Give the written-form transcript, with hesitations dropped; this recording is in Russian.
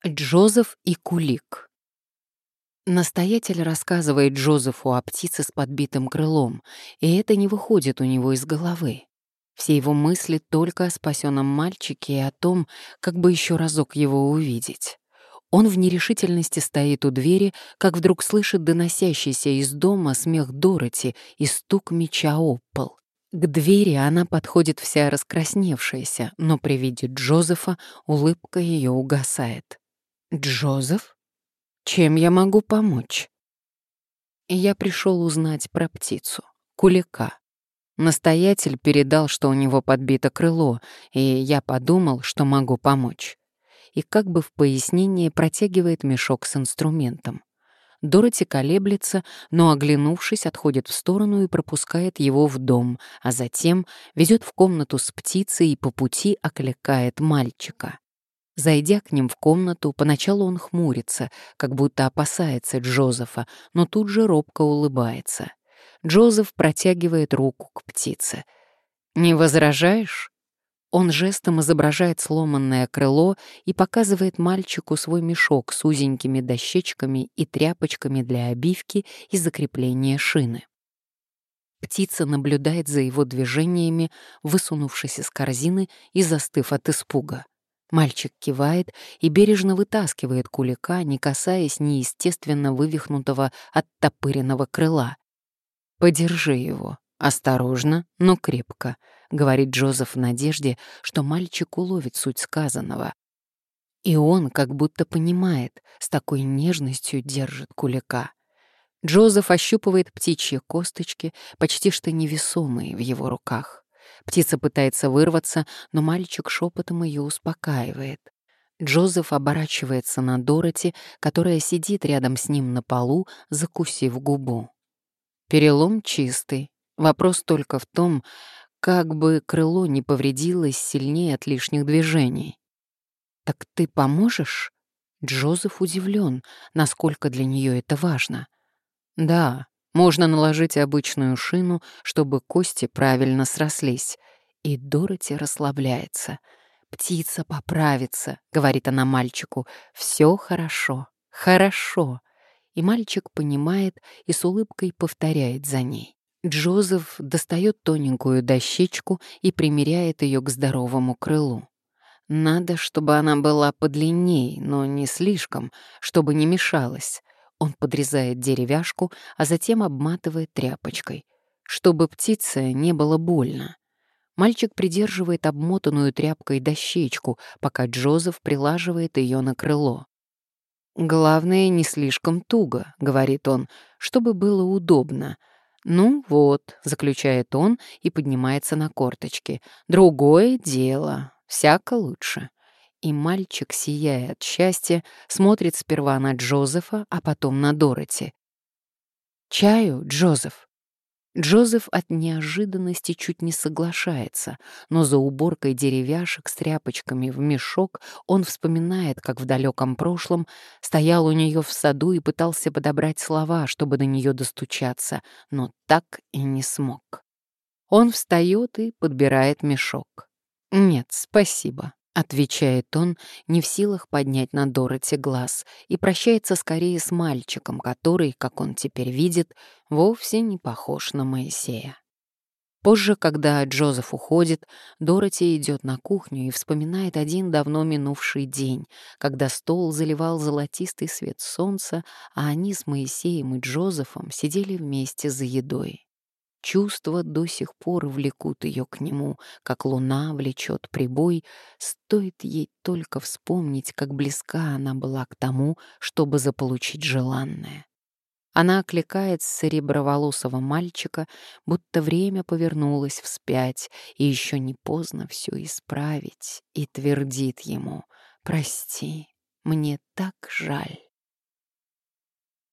Джозеф и Кулик. Настоятель рассказывает Джозефу о птице с подбитым крылом, и это не выходит у него из головы. Все его мысли только о спасенном мальчике и о том, как бы еще разок его увидеть. Он в нерешительности стоит у двери, как вдруг слышит доносящийся из дома смех Дороти и стук меча об пол. К двери она подходит вся раскрасневшаяся, но при виде Джозефа улыбка ее угасает. «Джозеф? Чем я могу помочь?» Я пришел узнать про птицу, Кулика. Настоятель передал, что у него подбито крыло, и я подумал, что могу помочь. И как бы в пояснение протягивает мешок с инструментом. Дороти колеблется, но, оглянувшись, отходит в сторону и пропускает его в дом, а затем ведет в комнату с птицей и по пути окликает мальчика. Зайдя к ним в комнату, поначалу он хмурится, как будто опасается Джозефа, но тут же робко улыбается. Джозеф протягивает руку к птице. «Не возражаешь?» Он жестом изображает сломанное крыло и показывает мальчику свой мешок с узенькими дощечками и тряпочками для обивки и закрепления шины. Птица наблюдает за его движениями, высунувшись из корзины и застыв от испуга. Мальчик кивает и бережно вытаскивает Кулика, не касаясь неестественно вывихнутого оттопыренного крыла. «Подержи его. Осторожно, но крепко», — говорит Джозеф в надежде, что мальчик уловит суть сказанного. И он как будто понимает, с такой нежностью держит Кулика. Джозеф ощупывает птичьи косточки, почти что невесомые в его руках. Птица пытается вырваться, но мальчик шепотом ее успокаивает. Джозеф оборачивается на Дороти, которая сидит рядом с ним на полу, закусив губу. Перелом чистый. Вопрос только в том, как бы крыло не повредилось сильнее от лишних движений. «Так ты поможешь?» Джозеф удивлен, насколько для нее это важно. «Да, можно наложить обычную шину, чтобы кости правильно срослись». И Дороти расслабляется. «Птица поправится», — говорит она мальчику. «Все хорошо, хорошо». И мальчик понимает и с улыбкой повторяет за ней. Джозеф достает тоненькую дощечку и примеряет ее к здоровому крылу. Надо, чтобы она была подлинней, но не слишком, чтобы не мешалась. Он подрезает деревяшку, а затем обматывает тряпочкой, чтобы птице не было больно. Мальчик придерживает обмотанную тряпкой дощечку, пока Джозеф прилаживает ее на крыло. «Главное, не слишком туго», — говорит он, — «чтобы было удобно». «Ну вот», — заключает он и поднимается на корточки. «Другое дело, всяко лучше». И мальчик, сияя от счастья, смотрит сперва на Джозефа, а потом на Дороти. «Чаю, Джозеф?» Джозеф от неожиданности чуть не соглашается, но за уборкой деревяшек с тряпочками в мешок он вспоминает, как в далеком прошлом стоял у нее в саду и пытался подобрать слова, чтобы до нее достучаться, но так и не смог. Он встает и подбирает мешок. «Нет, спасибо», — отвечает он, не в силах поднять на Дороти глаз, и прощается скорее с мальчиком, который, как он теперь видит, вовсе не похож на Моисея. Позже, когда Джозеф уходит, Дороти идет на кухню и вспоминает один давно минувший день, когда стол заливал золотистый свет солнца, а они с Моисеем и Джозефом сидели вместе за едой. Чувства до сих пор влекут ее к нему, как луна влечет прибой, стоит ей только вспомнить, как близка она была к тому, чтобы заполучить желанное. Она окликает сереброволосого мальчика, будто время повернулось вспять, и еще не поздно все исправить, и твердит ему: «Прости, мне так жаль».